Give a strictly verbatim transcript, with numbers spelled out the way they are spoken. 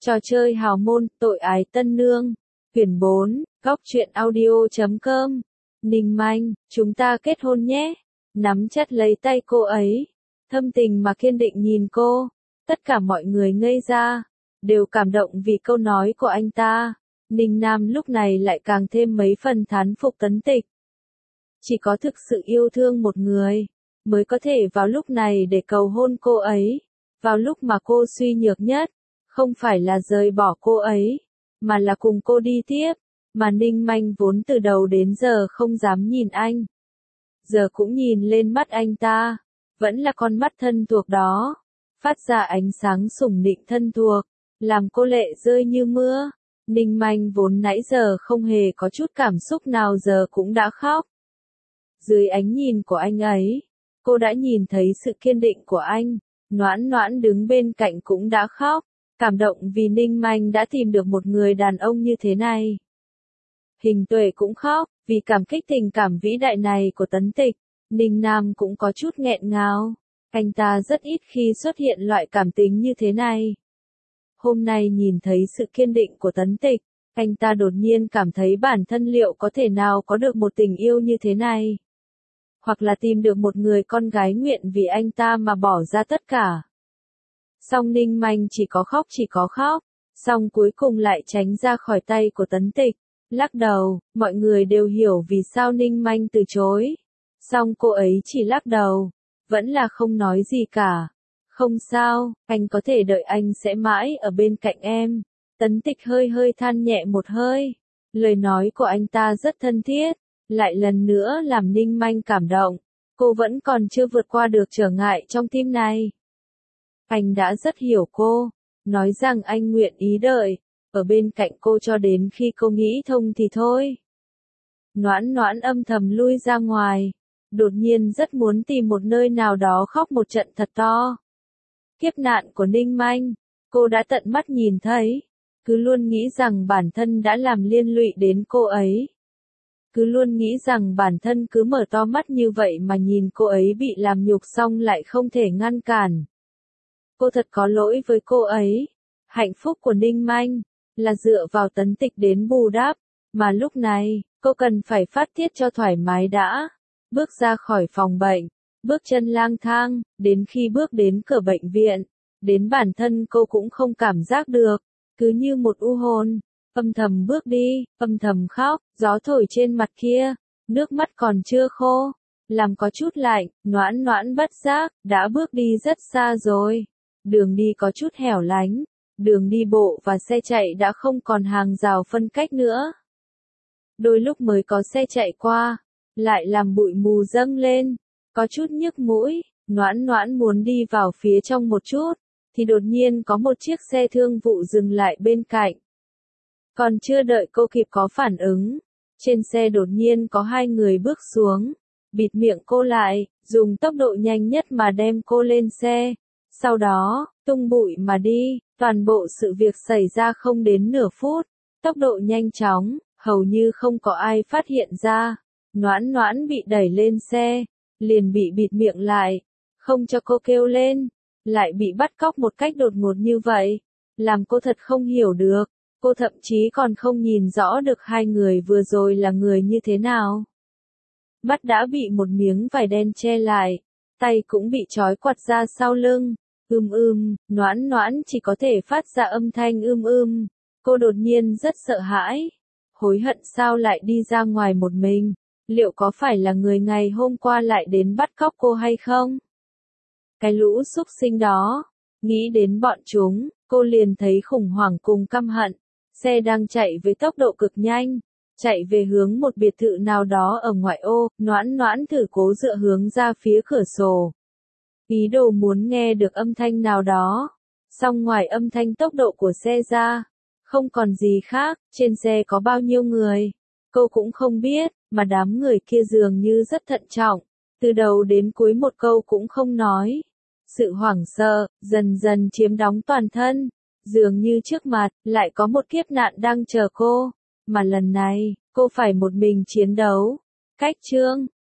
Trò chơi hào môn, tội ái tân nương. Quyển bốn, góc truyện audio chấm com. Ninh Manh, chúng ta kết hôn nhé. Nắm chặt lấy tay cô ấy. Thâm tình mà kiên định nhìn cô. Tất cả mọi người ngây ra. Đều cảm động vì câu nói của anh ta. Ninh Nam lúc này lại càng thêm mấy phần thán phục Tấn Tịch. Chỉ có thực sự yêu thương một người, mới có thể vào lúc này để cầu hôn cô ấy. Vào lúc mà cô suy nhược nhất. Không phải là rời bỏ cô ấy, mà là cùng cô đi tiếp. Mà Ninh Manh vốn từ đầu đến giờ không dám nhìn anh. Giờ cũng nhìn lên mắt anh ta. Vẫn là con mắt thân thuộc đó. Phát ra ánh sáng sủng nịnh thân thuộc. Làm cô lệ rơi như mưa. Ninh Manh vốn nãy giờ không hề có chút cảm xúc nào giờ cũng đã khóc. Dưới ánh nhìn của anh ấy, cô đã nhìn thấy sự kiên định của anh. Noãn Noãn đứng bên cạnh cũng đã khóc. Cảm động vì Ninh Manh đã tìm được một người đàn ông như thế này. Hình Tuệ cũng khóc, vì cảm kích tình cảm vĩ đại này của Tấn Tịch. Ninh Nam cũng có chút nghẹn ngào. Anh ta rất ít khi xuất hiện loại cảm tính như thế này. Hôm nay nhìn thấy sự kiên định của Tấn Tịch, anh ta đột nhiên cảm thấy bản thân liệu có thể nào có được một tình yêu như thế này. Hoặc là tìm được một người con gái nguyện vì anh ta mà bỏ ra tất cả. Song Ninh Manh chỉ có khóc chỉ có khóc, song cuối cùng lại tránh ra khỏi tay của Tấn Tịch, lắc đầu, mọi người đều hiểu vì sao Ninh Manh từ chối. Song cô ấy chỉ lắc đầu, vẫn là không nói gì cả. Không sao, anh có thể đợi anh sẽ mãi ở bên cạnh em. Tấn Tịch hơi hơi than nhẹ một hơi, lời nói của anh ta rất thân thiết, lại lần nữa làm Ninh Manh cảm động, cô vẫn còn chưa vượt qua được trở ngại trong tim này. Anh đã rất hiểu cô, nói rằng anh nguyện ý đợi, ở bên cạnh cô cho đến khi cô nghĩ thông thì thôi. Noãn Noãn âm thầm lui ra ngoài, đột nhiên rất muốn tìm một nơi nào đó khóc một trận thật to. Kiếp nạn của Ninh Manh, cô đã tận mắt nhìn thấy, cứ luôn nghĩ rằng bản thân đã làm liên lụy đến cô ấy. Cứ luôn nghĩ rằng bản thân cứ mở to mắt như vậy mà nhìn cô ấy bị làm nhục xong lại không thể ngăn cản. Cô thật có lỗi với cô ấy. Hạnh phúc của Ninh Manh là dựa vào Tấn Tịch đến bù đắp, mà lúc này, cô cần phải phát tiết cho thoải mái đã. Bước ra khỏi phòng bệnh, bước chân lang thang, đến khi bước đến cửa bệnh viện, đến bản thân cô cũng không cảm giác được, cứ như một u hồn, âm thầm bước đi, âm thầm khóc, gió thổi trên mặt kia, nước mắt còn chưa khô, làm có chút lạnh, Noãn Noãn bất giác, đã bước đi rất xa rồi. Đường đi có chút hẻo lánh, đường đi bộ và xe chạy đã không còn hàng rào phân cách nữa. Đôi lúc mới có xe chạy qua, lại làm bụi mù dâng lên, có chút nhức mũi, Noãn Noãn muốn đi vào phía trong một chút, thì đột nhiên có một chiếc xe thương vụ dừng lại bên cạnh. Còn chưa đợi cô kịp có phản ứng, trên xe đột nhiên có hai người bước xuống, bịt miệng cô lại, dùng tốc độ nhanh nhất mà đem cô lên xe. Sau đó, tung bụi mà đi, toàn bộ sự việc xảy ra không đến nửa phút, tốc độ nhanh chóng, hầu như không có ai phát hiện ra. Noãn Noãn bị đẩy lên xe, liền bị bịt miệng lại, không cho cô kêu lên, lại bị bắt cóc một cách đột ngột như vậy, làm cô thật không hiểu được, cô thậm chí còn không nhìn rõ được hai người vừa rồi là người như thế nào. Mắt đã bị một miếng vải đen che lại, tay cũng bị trói quặt ra sau lưng. Ưm ưm, Noãn Noãn chỉ có thể phát ra âm thanh ưm ưm. Cô đột nhiên rất sợ hãi. Hối hận sao lại đi ra ngoài một mình. Liệu có phải là người ngày hôm qua lại đến bắt cóc cô hay không? Cái lũ súc sinh đó. Nghĩ đến bọn chúng, cô liền thấy khủng hoảng cùng căm hận. Xe đang chạy với tốc độ cực nhanh. Chạy về hướng một biệt thự nào đó ở ngoại ô. Noãn Noãn thử cố dựa hướng ra phía cửa sổ. Ý đồ muốn nghe được âm thanh nào đó. Song ngoài âm thanh tốc độ của xe ra, không còn gì khác, trên xe có bao nhiêu người. Cô cũng không biết, mà đám người kia dường như rất thận trọng. Từ đầu đến cuối một câu cũng không nói. Sự hoảng sợ, dần dần chiếm đóng toàn thân. Dường như trước mặt, lại có một kiếp nạn đang chờ cô. Mà lần này, cô phải một mình chiến đấu. Cách chương.